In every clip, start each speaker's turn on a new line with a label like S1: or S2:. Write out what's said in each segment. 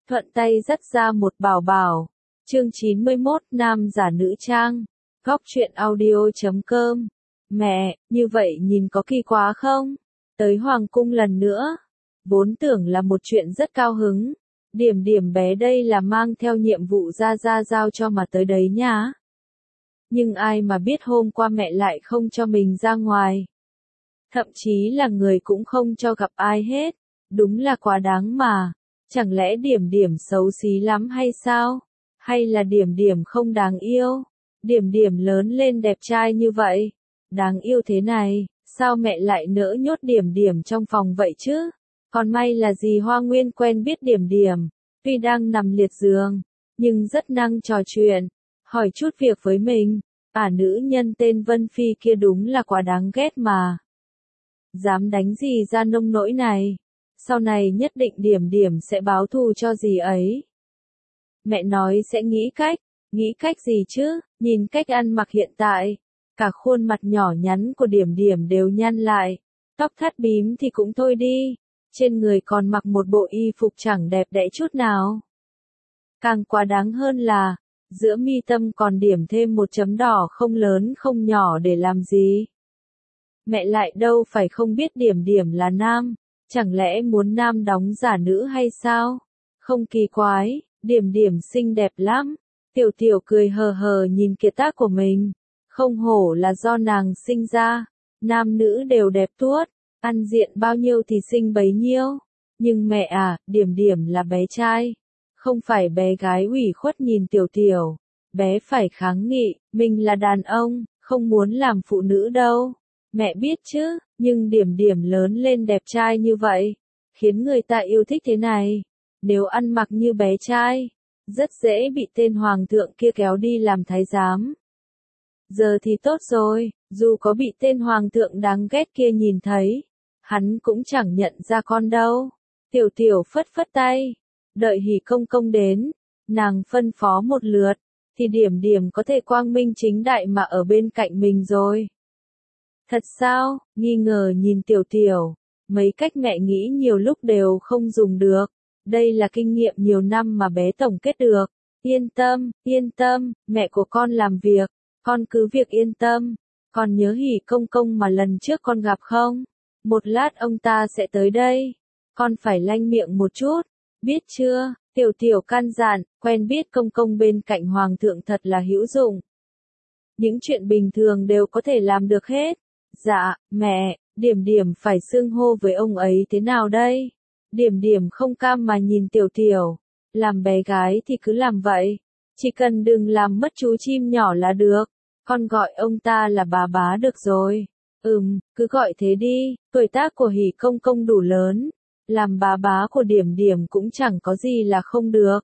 S1: thuận tay dắt ra một bảo bảo. Chương 91 Nam giả nữ trang. Góc truyện audio.com. Mẹ, như vậy nhìn có kỳ quá không? Tới Hoàng cung lần nữa. Vốn tưởng là một chuyện rất cao hứng. Điểm điểm bé đây là mang theo nhiệm vụ ra giao cho mà tới đấy nhá. Nhưng ai mà biết hôm qua mẹ lại không cho mình ra ngoài. Thậm chí là người cũng không cho gặp ai hết. Đúng là quá đáng mà. Chẳng lẽ điểm điểm xấu xí lắm hay sao? Hay là điểm điểm không đáng yêu? Điểm điểm lớn lên đẹp trai như vậy. Đáng yêu thế này, sao mẹ lại nỡ nhốt điểm điểm trong phòng vậy chứ? Còn may là dì Hoa Nguyên quen biết điểm điểm. Tuy đang nằm liệt giường, nhưng rất năng trò chuyện. Hỏi chút việc với mình. Nữ nhân tên Vân Phi kia đúng là quá đáng ghét mà. Dám đánh gì ra nông nỗi này. Sau này nhất định điểm điểm sẽ báo thù cho dì ấy. Mẹ nói sẽ nghĩ cách gì chứ, nhìn cách ăn mặc hiện tại. Cả khuôn mặt nhỏ nhắn của điểm điểm đều nhăn lại. Tóc thắt bím thì cũng thôi đi. Trên người còn mặc một bộ y phục chẳng đẹp đẽ chút nào. Càng quá đáng hơn là, giữa mi tâm còn điểm thêm một chấm đỏ không lớn không nhỏ để làm gì. Mẹ lại đâu phải không biết điểm điểm là nam. Chẳng lẽ muốn nam đóng giả nữ hay sao? Không kỳ quái, điểm điểm xinh đẹp lắm. Tiểu tiểu cười hờ hờ nhìn kiệt tác của mình. Không hổ là do nàng sinh ra. Nam nữ đều đẹp tuốt. Ăn diện bao nhiêu thì sinh bấy nhiêu. Nhưng mẹ điểm điểm là bé trai. Không phải bé gái ủy khuất nhìn tiểu tiểu. Bé phải kháng nghị, mình là đàn ông, không muốn làm phụ nữ đâu. Mẹ biết chứ, nhưng điểm điểm lớn lên đẹp trai như vậy, khiến người ta yêu thích thế này. Nếu ăn mặc như bé trai, rất dễ bị tên hoàng thượng kia kéo đi làm thái giám. Giờ thì tốt rồi, dù có bị tên hoàng thượng đáng ghét kia nhìn thấy, hắn cũng chẳng nhận ra con đâu. Tiểu tiểu phất phất tay, đợi Hỉ Công Công đến, nàng phân phó một lượt, thì điểm điểm có thể quang minh chính đại mà ở bên cạnh mình rồi. Thật sao? Nghi ngờ nhìn tiểu tiểu. Mấy cách mẹ nghĩ nhiều lúc đều không dùng được. Đây là kinh nghiệm nhiều năm mà bé tổng kết được. Yên tâm, mẹ của con làm việc. Con cứ việc yên tâm. Con nhớ Hỉ Công Công mà lần trước con gặp không? Một lát ông ta sẽ tới đây. Con phải lanh miệng một chút. Biết chưa? Tiểu tiểu căn dặn, quen biết công công bên cạnh hoàng thượng thật là hữu dụng. Những chuyện bình thường đều có thể làm được hết. Dạ, mẹ, điểm điểm phải xưng hô với ông ấy thế nào đây? Điểm điểm không cam mà nhìn tiểu tiểu. Làm bé gái thì cứ làm vậy. Chỉ cần đừng làm mất chú chim nhỏ là được. Con gọi ông ta là bà bá được rồi. Cứ gọi thế đi, tuổi tác của Hỉ Công Công đủ lớn. Làm bà bá của điểm điểm cũng chẳng có gì là không được.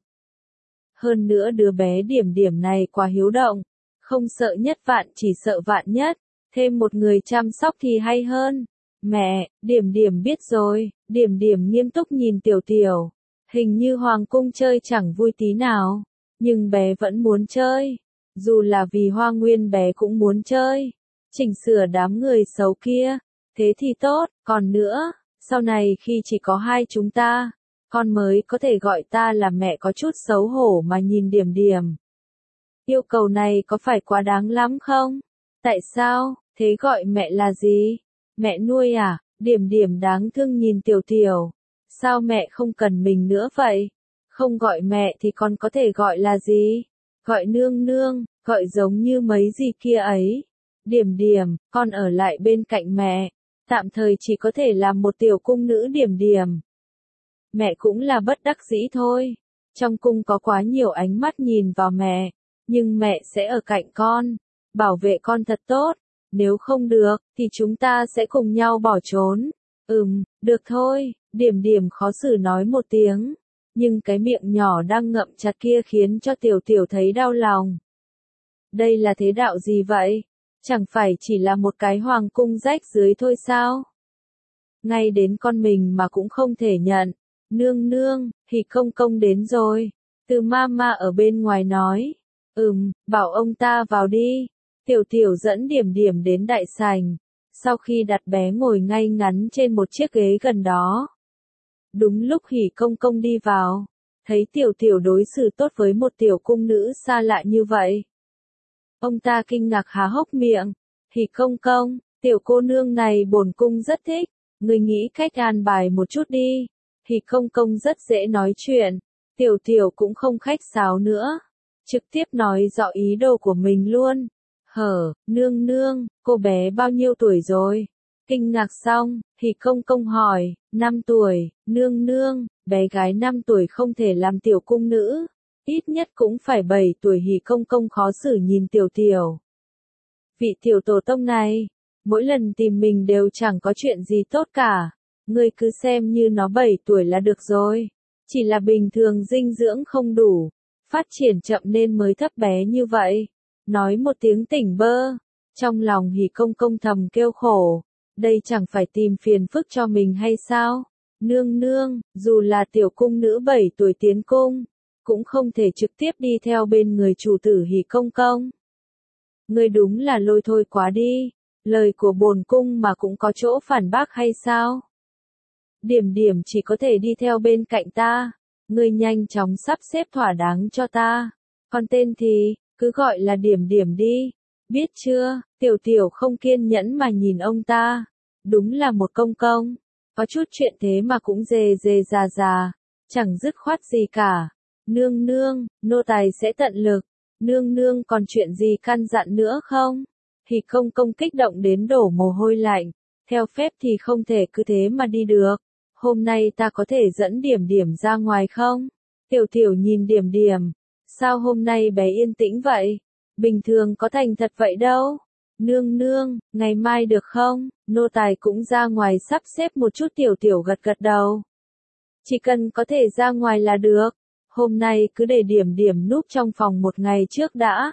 S1: Hơn nữa đứa bé điểm điểm này quá hiếu động. Không sợ nhất vạn chỉ sợ vạn nhất. Thêm một người chăm sóc thì hay hơn. Mẹ, điểm điểm biết rồi. Điểm điểm nghiêm túc nhìn tiểu tiểu. Hình như hoàng cung chơi chẳng vui tí nào. Nhưng bé vẫn muốn chơi. Dù là vì Hoa Nguyên bé cũng muốn chơi. Chỉnh sửa đám người xấu kia. Thế thì tốt, còn nữa, sau này khi chỉ có hai chúng ta, con mới có thể gọi ta là mẹ có chút xấu hổ mà nhìn điểm điểm. Yêu cầu này có phải quá đáng lắm không? Tại sao? Thế gọi mẹ là gì? Mẹ nuôi à? Điểm điểm đáng thương nhìn tiểu tiểu. Sao mẹ không cần mình nữa vậy? Không gọi mẹ thì con có thể gọi là gì? Gọi nương nương, gọi giống như mấy gì kia ấy. Điểm điểm, con ở lại bên cạnh mẹ. Tạm thời chỉ có thể làm một tiểu cung nữ điểm điểm. Mẹ cũng là bất đắc dĩ thôi. Trong cung có quá nhiều ánh mắt nhìn vào mẹ. Nhưng mẹ sẽ ở cạnh con. Bảo vệ con thật tốt. Nếu không được, thì chúng ta sẽ cùng nhau bỏ trốn. Được thôi, điểm điểm khó xử nói một tiếng. Nhưng cái miệng nhỏ đang ngậm chặt kia khiến cho tiểu tiểu thấy đau lòng. Đây là thế đạo gì vậy? Chẳng phải chỉ là một cái hoàng cung rách dưới thôi sao? Ngay đến con mình mà cũng không thể nhận. Nương nương, Hỉ Công Công đến rồi. Từ mama ở bên ngoài nói. Bảo ông ta vào đi. Tiểu tiểu dẫn điểm điểm đến đại sảnh. Sau khi đặt bé ngồi ngay ngắn trên một chiếc ghế gần đó. Đúng lúc Hỉ Công Công đi vào. thấy tiểu tiểu đối xử tốt với một tiểu cung nữ xa lạ như vậy. Ông ta kinh ngạc há hốc miệng, Hỉ công công, tiểu cô nương này bổn cung rất thích, người nghĩ cách an bài một chút đi. Hỉ công công rất dễ nói chuyện, tiểu tiểu cũng không khách sáo nữa, trực tiếp nói rõ ý đồ của mình luôn. Nương nương, cô bé bao nhiêu tuổi rồi? Kinh ngạc xong, Hỉ công công hỏi, 5 tuổi, nương nương, bé gái 5 tuổi không thể làm tiểu cung nữ, ít nhất cũng phải 7 tuổi. Hỉ công công khó xử nhìn tiểu tiểu. Vị tiểu tổ tông này, mỗi lần tìm mình đều chẳng có chuyện gì tốt cả, ngươi cứ xem như nó 7 tuổi là được rồi, chỉ là bình thường dinh dưỡng không đủ, phát triển chậm nên mới thấp bé như vậy. Nói một tiếng tỉnh bơ, trong lòng Hỉ công công thầm kêu khổ, đây chẳng phải tìm phiền phức cho mình hay sao? Nương nương, dù là tiểu cung nữ 7 tuổi tiến cung, cũng không thể trực tiếp đi theo bên người chủ tử Hỉ công công. Ngươi đúng là lôi thôi quá đi, lời của bổn cung mà cũng có chỗ phản bác hay sao? Điểm điểm chỉ có thể đi theo bên cạnh ta, ngươi nhanh chóng sắp xếp thỏa đáng cho ta, còn tên thì, cứ gọi là điểm điểm đi, biết chưa? Tiểu tiểu không kiên nhẫn mà nhìn ông ta, đúng là một công công, có chút chuyện thế mà cũng dề dề già, chẳng dứt khoát gì cả. Nương nương, nô tài sẽ tận lực, nương nương còn chuyện gì căn dặn nữa không? Hỉ công công kích động đến đổ mồ hôi lạnh, theo phép thì không thể cứ thế mà đi được, hôm nay ta có thể dẫn điểm điểm ra ngoài không? Tiểu tiểu nhìn điểm điểm, sao hôm nay bé yên tĩnh vậy? Bình thường có thành thật vậy đâu. Nương nương, ngày mai được không? Nô tài cũng ra ngoài sắp xếp một chút. Tiểu tiểu gật gật đầu. Chỉ cần có thể ra ngoài là được. Hôm nay cứ để điểm điểm núp trong phòng một ngày trước đã.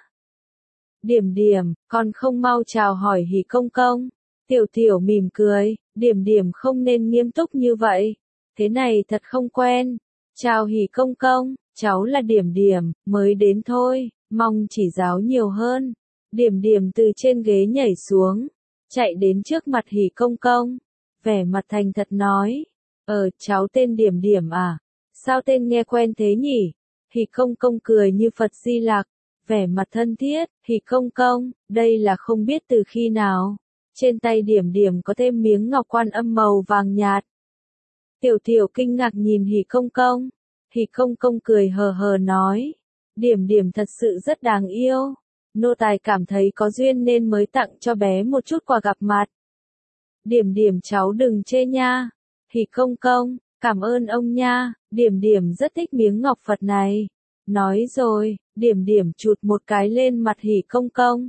S1: Điểm điểm, còn không mau chào hỏi Hỉ công công. Tiểu tiểu mỉm cười, điểm điểm không nên nghiêm túc như vậy. Thế này thật không quen. Chào Hỉ công công, cháu là điểm điểm, mới đến thôi, mong chỉ giáo nhiều hơn. Điểm điểm từ trên ghế nhảy xuống, chạy đến trước mặt Hỉ công công, vẻ mặt thành thật nói, cháu tên điểm điểm à, sao tên nghe quen thế nhỉ? Hỉ công công cười như Phật Di Lặc, vẻ mặt thân thiết, Hỉ công công, đây là không biết từ khi nào, trên tay điểm điểm có thêm miếng ngọc quan âm màu vàng nhạt. Tiểu tiểu kinh ngạc nhìn Hỉ công công, Hỉ công công cười hờ hờ nói, điểm điểm thật sự rất đáng yêu. Nô tài cảm thấy có duyên nên mới tặng cho bé một chút quà gặp mặt. Điểm điểm cháu đừng chê nha. Hỉ công công, cảm ơn ông nha, điểm điểm rất thích miếng ngọc Phật này. Nói rồi, điểm điểm chụt một cái lên mặt Hỉ công công.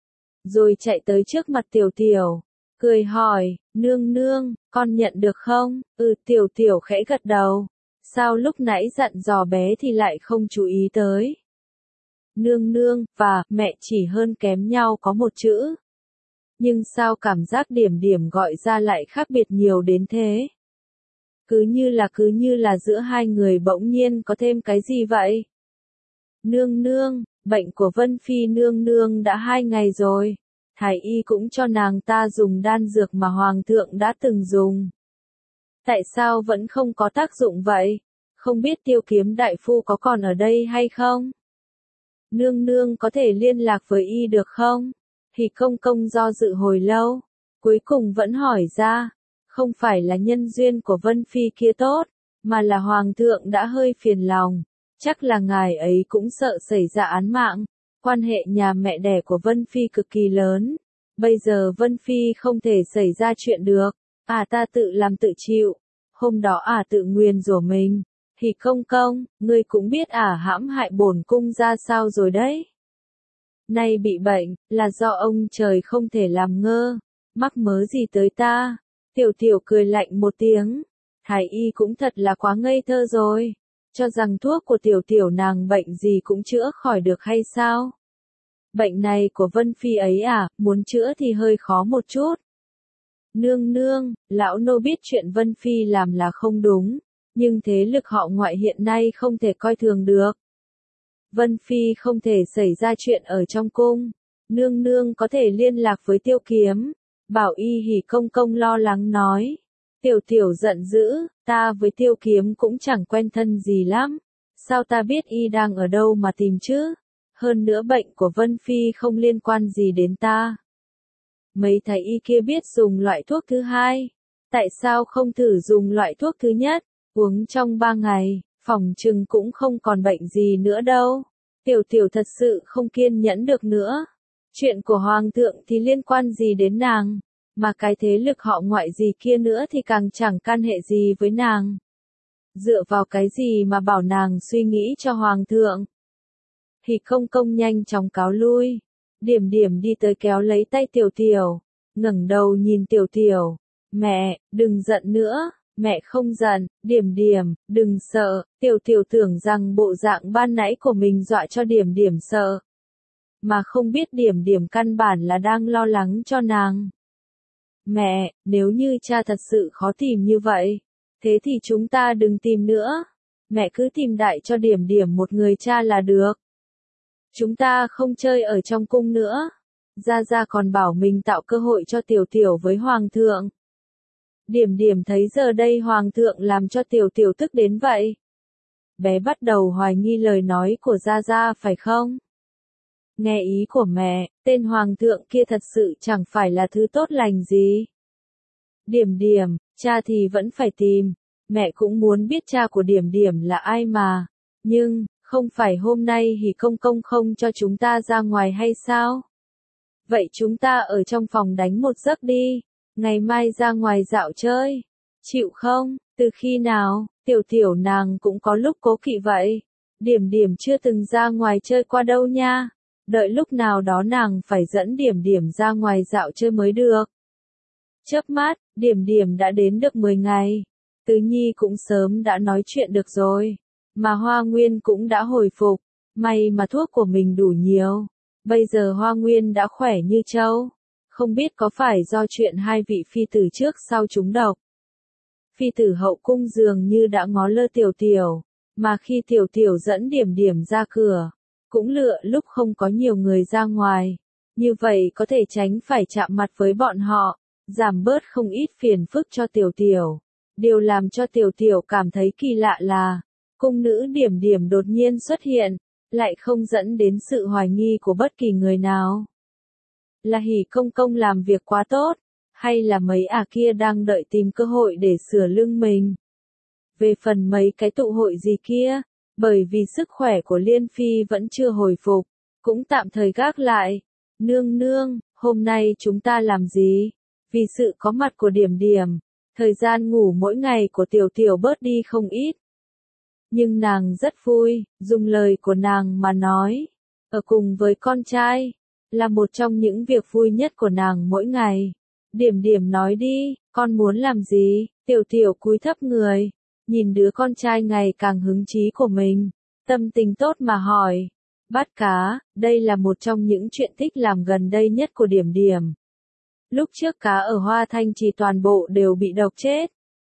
S1: Rồi chạy tới trước mặt tiểu tiểu, cười hỏi, nương nương, con nhận được không? Tiểu tiểu khẽ gật đầu. Sao lúc nãy dặn dò bé thì lại không chú ý tới? Nương nương, và, mẹ chỉ hơn kém nhau có một chữ. Nhưng sao cảm giác điểm điểm gọi ra lại khác biệt nhiều đến thế? Cứ như là giữa hai người bỗng nhiên có thêm cái gì vậy? Nương nương, bệnh của Vân Phi nương nương đã 2 ngày rồi. Thái y cũng cho nàng ta dùng đan dược mà Hoàng thượng đã từng dùng. Tại sao vẫn không có tác dụng vậy? Không biết Tiêu Kiếm đại phu có còn ở đây hay không? Nương nương có thể liên lạc với y được không? Hỉ công công do dự hồi lâu, cuối cùng vẫn hỏi ra, không phải là nhân duyên của Vân Phi kia tốt, mà là Hoàng thượng đã hơi phiền lòng, chắc là ngài ấy cũng sợ xảy ra án mạng, quan hệ nhà mẹ đẻ của Vân Phi cực kỳ lớn, bây giờ Vân Phi không thể xảy ra chuyện được, ta tự làm tự chịu, hôm đó tự nguyền rủa mình. Hỉ công công, ngươi cũng biết hãm hại bổn cung ra sao rồi đấy. Nay bị bệnh, là do ông trời không thể làm ngơ, mắc mớ gì tới ta. Tiểu tiểu cười lạnh một tiếng, thái y cũng thật là quá ngây thơ rồi, cho rằng thuốc của tiểu tiểu nàng bệnh gì cũng chữa khỏi được hay sao? Bệnh này của Vân Phi ấy muốn chữa thì hơi khó một chút. Nương nương, lão nô biết chuyện Vân Phi làm là không đúng. Nhưng thế lực họ Ngoại hiện nay không thể coi thường được. Vân Phi không thể xảy ra chuyện ở trong cung. Nương nương có thể liên lạc với Tiêu Kiếm. Bảo y. Hỉ công công lo lắng nói. Tiểu tiểu giận dữ, ta với Tiêu Kiếm cũng chẳng quen thân gì lắm. Sao ta biết y đang ở đâu mà tìm chứ? Hơn nữa bệnh của Vân Phi không liên quan gì đến ta. Mấy thầy y kia biết dùng loại thuốc thứ hai. Tại sao không thử dùng loại thuốc thứ nhất? Uống trong 3 ngày, phỏng chừng cũng không còn bệnh gì nữa đâu. Tiểu tiểu thật sự không kiên nhẫn được nữa. Chuyện của Hoàng thượng thì liên quan gì đến nàng? Mà cái thế lực họ ngoại gì kia nữa thì càng chẳng can hệ gì với nàng. Dựa vào cái gì mà bảo nàng suy nghĩ cho Hoàng thượng? Thì công công nhanh chóng cáo lui. Điểm điểm đi tới kéo lấy tay tiểu tiểu. Ngẩng đầu nhìn tiểu tiểu. Mẹ, đừng giận nữa. Mẹ không giận. Điểm điểm, đừng sợ. Tiểu tiểu tưởng rằng bộ dạng ban nãy của mình dọa cho điểm điểm sợ. Mà không biết điểm điểm căn bản là đang lo lắng cho nàng. Mẹ, nếu như cha thật sự khó tìm như vậy, thế thì chúng ta đừng tìm nữa. Mẹ cứ tìm đại cho điểm điểm một người cha là được. Chúng ta không chơi ở trong cung nữa. Gia Gia còn bảo mình tạo cơ hội cho tiểu tiểu với Hoàng thượng. Điểm điểm thấy giờ đây Hoàng thượng làm cho tiểu tiểu tức đến vậy. Bé bắt đầu hoài nghi lời nói của Gia Gia phải không? Nghe ý của mẹ, tên Hoàng thượng kia thật sự chẳng phải là thứ tốt lành gì. Điểm điểm, cha thì vẫn phải tìm. Mẹ cũng muốn biết cha của điểm điểm là ai mà. Nhưng, không phải hôm nay Hỉ công công không cho chúng ta ra ngoài hay sao? Vậy chúng ta ở trong phòng đánh một giấc đi. Ngày mai ra ngoài dạo chơi. Chịu không? Từ khi nào? Tiểu tiểu nàng cũng có lúc cố kỵ vậy. Điểm điểm chưa từng ra ngoài chơi qua đâu nha. Đợi lúc nào đó nàng phải dẫn điểm điểm ra ngoài dạo chơi mới được. Chớp mắt, điểm điểm đã đến được 10 ngày. Tứ Nhi cũng sớm đã nói chuyện được rồi. Mà Hoa Nguyên cũng đã hồi phục. May mà thuốc của mình đủ nhiều. Bây giờ Hoa Nguyên đã khỏe như trâu. Không biết có phải do chuyện hai vị phi tử trước sau trúng độc. Phi tử hậu cung dường như đã ngó lơ tiểu tiểu. Mà khi tiểu tiểu dẫn điểm điểm ra cửa, cũng lựa lúc không có nhiều người ra ngoài. Như vậy có thể tránh phải chạm mặt với bọn họ, giảm bớt không ít phiền phức cho tiểu tiểu. Điều làm cho tiểu tiểu cảm thấy kỳ lạ là, cung nữ điểm điểm đột nhiên xuất hiện, lại không dẫn đến sự hoài nghi của bất kỳ người nào. Là Hỉ công công làm việc quá tốt, hay là mấy kia đang đợi tìm cơ hội để sửa lưng mình. Về phần mấy cái tụ hội gì kia, bởi vì sức khỏe của Liên Phi vẫn chưa hồi phục, cũng tạm thời gác lại. Nương nương, hôm nay chúng ta làm gì? Vì sự có mặt của điểm điểm, thời gian ngủ mỗi ngày của tiểu tiểu bớt đi không ít. Nhưng nàng rất vui, dùng lời của nàng mà nói. Ở cùng với con trai, là một trong những việc vui nhất của nàng mỗi ngày. Điểm điểm nói đi, con muốn làm gì? Tiểu tiểu cúi thấp người, nhìn đứa con trai ngày càng hứng chí của mình, tâm tình tốt mà hỏi. Bắt cá, đây là một trong những chuyện thích làm gần đây nhất của điểm điểm. Lúc trước cá ở Hoa Thanh Trì toàn bộ đều bị độc chết.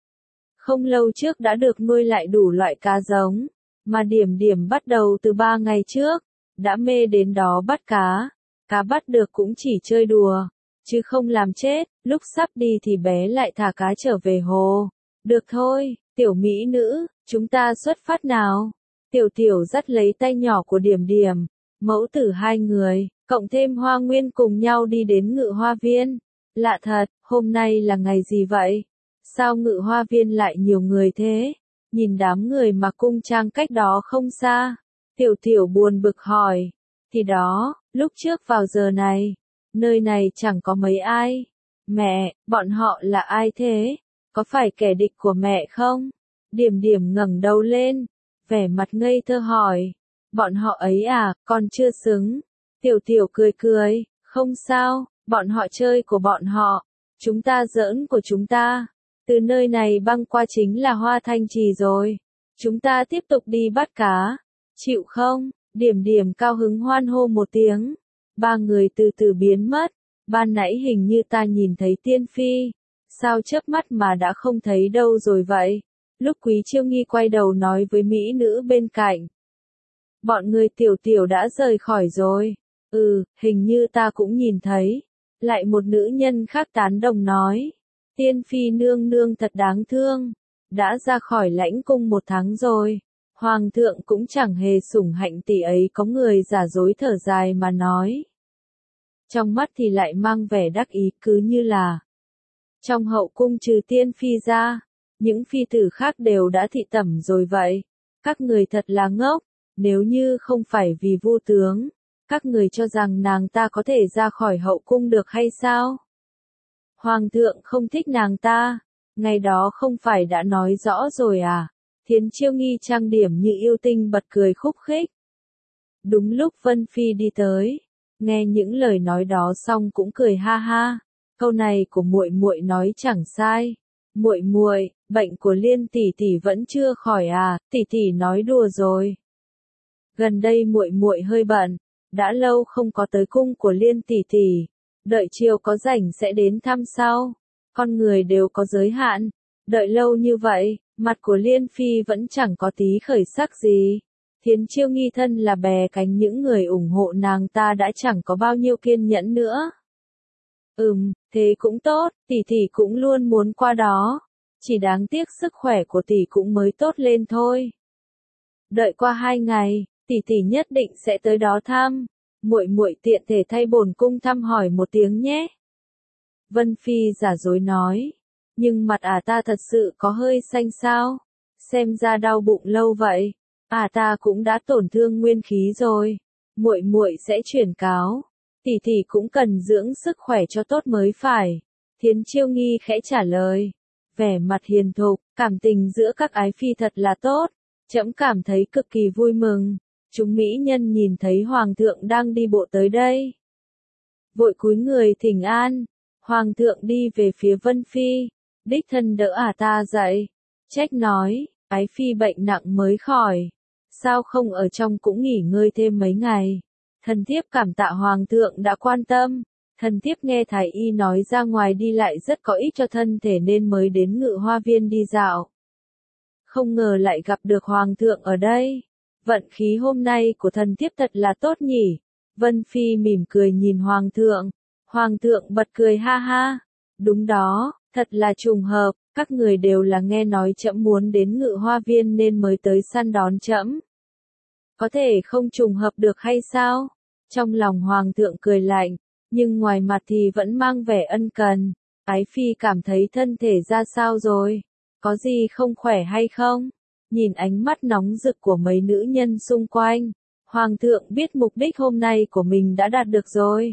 S1: Không lâu trước đã được nuôi lại đủ loại cá giống, mà điểm điểm bắt đầu từ 3 ngày trước, đã mê đến đó bắt cá. Cá bắt được cũng chỉ chơi đùa, chứ không làm chết. Lúc sắp đi thì bé lại thả cá trở về hồ. Được thôi, tiểu mỹ nữ, chúng ta xuất phát nào. Tiểu tiểu dắt lấy tay nhỏ của điểm điểm, mẫu tử hai người, cộng thêm Hoa Nguyên cùng nhau đi đến Ngự Hoa Viên. Lạ thật, hôm nay là ngày gì vậy? Sao Ngự Hoa Viên lại nhiều người thế? Nhìn đám người mà cung trang cách đó không xa. Tiểu tiểu buồn bực hỏi. Thì đó, lúc trước vào giờ này, nơi này chẳng có mấy ai. Mẹ, bọn họ là ai thế? Có phải kẻ địch của mẹ không? Điểm điểm ngẩng đầu lên, vẻ mặt ngây thơ hỏi. Bọn họ ấy à, con chưa xứng. Tiểu tiểu cười cười, không sao, bọn họ chơi của bọn họ, chúng ta giỡn của chúng ta. Từ nơi này băng qua chính là Hoa Thanh Trì rồi. Chúng ta tiếp tục đi bắt cá. Chịu không? Điểm điểm cao hứng hoan hô một tiếng. Ba người từ từ biến mất. Ban nãy hình như ta nhìn thấy Tiên Phi. Sao chớp mắt mà đã không thấy đâu rồi vậy? Lúc Quý Chiêu Nghi quay đầu nói với mỹ nữ bên cạnh. Bọn người tiểu tiểu đã rời khỏi rồi. Hình như ta cũng nhìn thấy. Lại một nữ nhân khác tán đồng nói. Tiên Phi nương nương thật đáng thương. Đã ra khỏi lãnh cung 1 tháng rồi. Hoàng thượng cũng chẳng hề sủng hạnh tỷ ấy, có người giả dối thở dài mà nói. Trong mắt thì lại mang vẻ đắc ý, cứ như là trong hậu cung trừ tiên phi ra, những phi tử khác đều đã thị tẩm rồi vậy. Các người thật là ngốc, nếu như không phải vì Vu tướng, các người cho rằng nàng ta có thể ra khỏi hậu cung được hay sao? Hoàng thượng không thích nàng ta, ngày đó không phải đã nói rõ rồi à? Thiến Chiêu Nghi trang điểm như yêu tinh bật cười khúc khích. Đúng lúc Vân Phi đi tới, nghe những lời nói đó xong cũng cười ha ha. Câu này của muội muội nói chẳng sai. Muội muội, bệnh của Liên tỷ tỷ vẫn chưa khỏi à? Tỷ tỷ nói đùa rồi. Gần đây muội muội hơi bận, đã lâu không có tới cung của Liên tỷ tỷ, đợi chiều có rảnh sẽ đến thăm sau. Con người đều có giới hạn, đợi lâu như vậy, mặt của Liên phi vẫn chẳng có tí khởi sắc gì. Thiến Chiêu Nghi thân là bè cánh những người ủng hộ nàng ta đã chẳng có bao nhiêu kiên nhẫn nữa. Thế cũng tốt, tỷ tỷ cũng luôn muốn qua đó. Chỉ đáng tiếc sức khỏe của tỷ cũng mới tốt lên thôi. Đợi qua 2 ngày, tỷ tỷ nhất định sẽ tới đó thăm. Muội muội tiện thể thay bổn cung thăm hỏi một tiếng nhé. Vân Phi giả dối nói. Nhưng mặt ta thật sự có hơi xanh sao? Xem ra đau bụng lâu vậy. Ta cũng đã tổn thương nguyên khí rồi. Muội muội sẽ chuyển cáo. Tỷ tỷ cũng cần dưỡng sức khỏe cho tốt mới phải. Thiến Chiêu Nghi khẽ trả lời. Vẻ mặt hiền thục, cảm tình giữa các ái phi thật là tốt. Trẫm cảm thấy cực kỳ vui mừng. Chúng mỹ nhân nhìn thấy hoàng thượng đang đi bộ tới đây, vội cúi người thỉnh an. Hoàng thượng đi về phía Vân Phi, đích thân đỡ ta dậy, trách nói, ái phi bệnh nặng mới khỏi, sao không ở trong cũng nghỉ ngơi thêm mấy ngày. Thần thiếp cảm tạ hoàng thượng đã quan tâm. Thần thiếp nghe thái y nói ra ngoài đi lại rất có ích cho thân thể nên mới đến Ngự Hoa Viên đi dạo. Không ngờ lại gặp được hoàng thượng ở đây. Vận khí hôm nay của thần thiếp thật là tốt nhỉ. Vân Phi mỉm cười nhìn hoàng thượng. Hoàng thượng bật cười ha ha. Đúng đó, thật là trùng hợp, các người đều là nghe nói trẫm muốn đến Ngự Hoa Viên nên mới tới săn đón trẫm. Có thể không trùng hợp được hay sao? Trong lòng hoàng thượng cười lạnh, nhưng ngoài mặt thì vẫn mang vẻ ân cần. Ái phi cảm thấy thân thể ra sao rồi? Có gì không khỏe hay không? Nhìn ánh mắt nóng rực của mấy nữ nhân xung quanh, hoàng thượng biết mục đích hôm nay của mình đã đạt được rồi.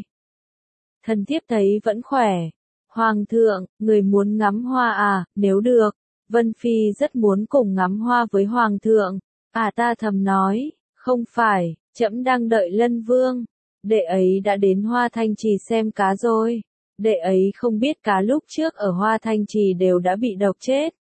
S1: Thần thiếp thấy vẫn khỏe. Hoàng thượng, người muốn ngắm hoa à? Nếu được, Vân Phi rất muốn cùng ngắm hoa với hoàng thượng. Ta thầm nói, không phải, trẫm đang đợi Lân Vương. Đệ ấy đã đến Hoa Thanh Trì xem cá rồi. Đệ ấy không biết cá lúc trước ở Hoa Thanh Trì đều đã bị độc chết.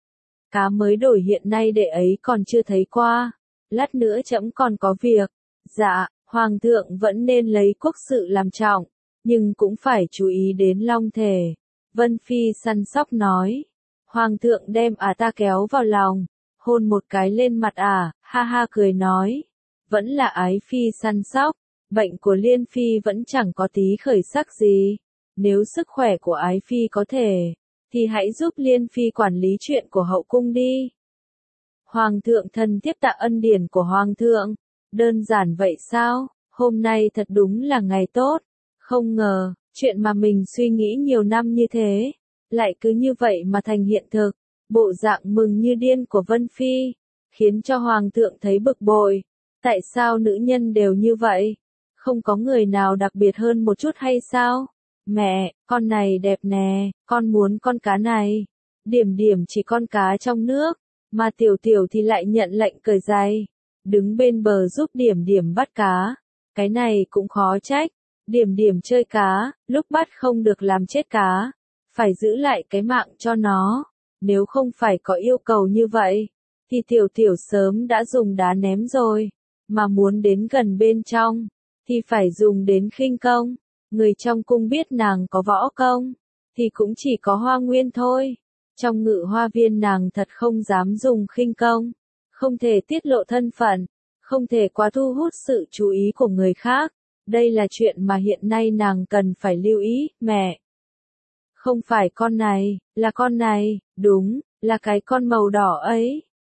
S1: Cá mới đổi hiện nay đệ ấy còn chưa thấy qua. Lát nữa trẫm còn có việc. Dạ, hoàng thượng vẫn nên lấy quốc sự làm trọng, nhưng cũng phải chú ý đến long thể. Vân Phi săn sóc nói. Hoàng thượng đem ta kéo vào lòng, hôn một cái lên mặt ha ha cười nói. Vẫn là ái phi săn sóc, bệnh của Liên phi vẫn chẳng có tí khởi sắc gì. Nếu sức khỏe của ái phi có thể, thì hãy giúp Liên phi quản lý chuyện của hậu cung đi. Hoàng thượng thần thiếp tạ ân điển của hoàng thượng. Đơn giản vậy sao? Hôm nay thật đúng là ngày tốt. Không ngờ, chuyện mà mình suy nghĩ nhiều năm như thế, lại cứ như vậy mà thành hiện thực. Bộ dạng mừng như điên của Vân Phi, khiến cho hoàng thượng thấy bực bội. Tại sao nữ nhân đều như vậy? Không có người nào đặc biệt hơn một chút hay sao? Mẹ, con này đẹp nè, con muốn con cá này. Điểm điểm chỉ con cá trong nước, mà tiểu tiểu thì lại nhận lệnh cởi giày, đứng bên bờ giúp điểm điểm bắt cá. Cái này cũng khó trách, điểm điểm chơi cá, lúc bắt không được làm chết cá, phải giữ lại cái mạng cho nó. Nếu không phải có yêu cầu như vậy, thì tiểu tiểu sớm đã dùng đá ném rồi, mà muốn đến gần bên trong, thì phải dùng đến khinh công. Người trong cung biết nàng có võ công, thì cũng chỉ có Hoa Nguyên thôi. Trong Ngự Hoa Viên nàng thật không dám dùng khinh công, không thể tiết lộ thân phận, không thể quá thu hút sự chú ý của người khác. Đây là chuyện mà hiện nay nàng cần phải lưu ý. Mẹ, không phải con này, là con này, đúng, là cái con màu đỏ ấy.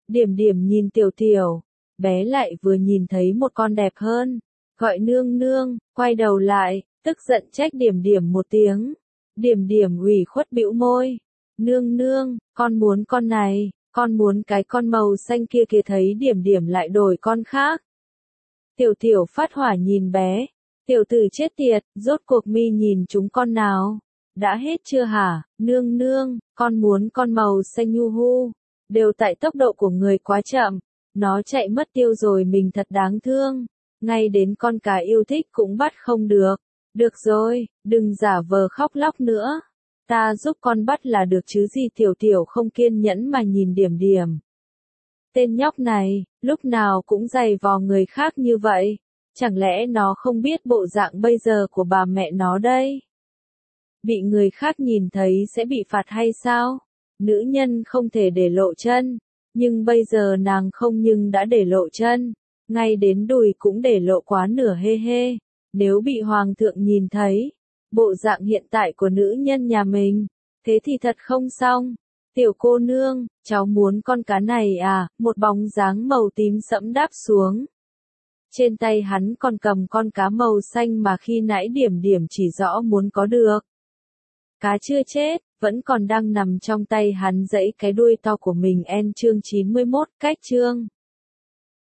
S1: Điểm điểm nhìn tiểu tiểu, bé lại vừa nhìn thấy một con đẹp hơn, gọi nương nương, quay đầu lại, tức giận trách điểm điểm một tiếng. Điểm điểm ủy khuất bĩu môi, nương nương, con muốn con này, con muốn cái con màu xanh kia kìa, thấy điểm điểm lại đổi con khác. Tiểu tiểu phát hỏa nhìn bé, tiểu tử chết tiệt, rốt cuộc mi nhìn chúng con nào, đã hết chưa hả, nương nương, con muốn con màu xanh nhu hu, đều tại tốc độ của người quá chậm, nó chạy mất tiêu rồi, mình thật đáng thương, ngay đến con cá yêu thích cũng bắt không được. Được rồi, đừng giả vờ khóc lóc nữa. Ta giúp con bắt là được chứ gì. Tiểu tiểu không kiên nhẫn mà nhìn điểm điểm. Tên nhóc này, lúc nào cũng giày vò người khác như vậy. Chẳng lẽ nó không biết bộ dạng bây giờ của bà mẹ nó đây? Bị người khác nhìn thấy sẽ bị phạt hay sao? Nữ nhân không thể để lộ chân. Nhưng bây giờ nàng không nhưng đã để lộ chân. Ngay đến đùi cũng để lộ quá nửa hê hê. Nếu bị hoàng thượng nhìn thấy, bộ dạng hiện tại của nữ nhân nhà mình, thế thì thật không xong. Tiểu cô nương, cháu muốn con cá này à, một bóng dáng màu tím sẫm đáp xuống. Trên tay hắn còn cầm con cá màu xanh mà khi nãy điểm điểm chỉ rõ muốn có được. Cá chưa chết, vẫn còn đang nằm trong tay hắn, giãy cái đuôi to của mình. Chương 91, cách chương.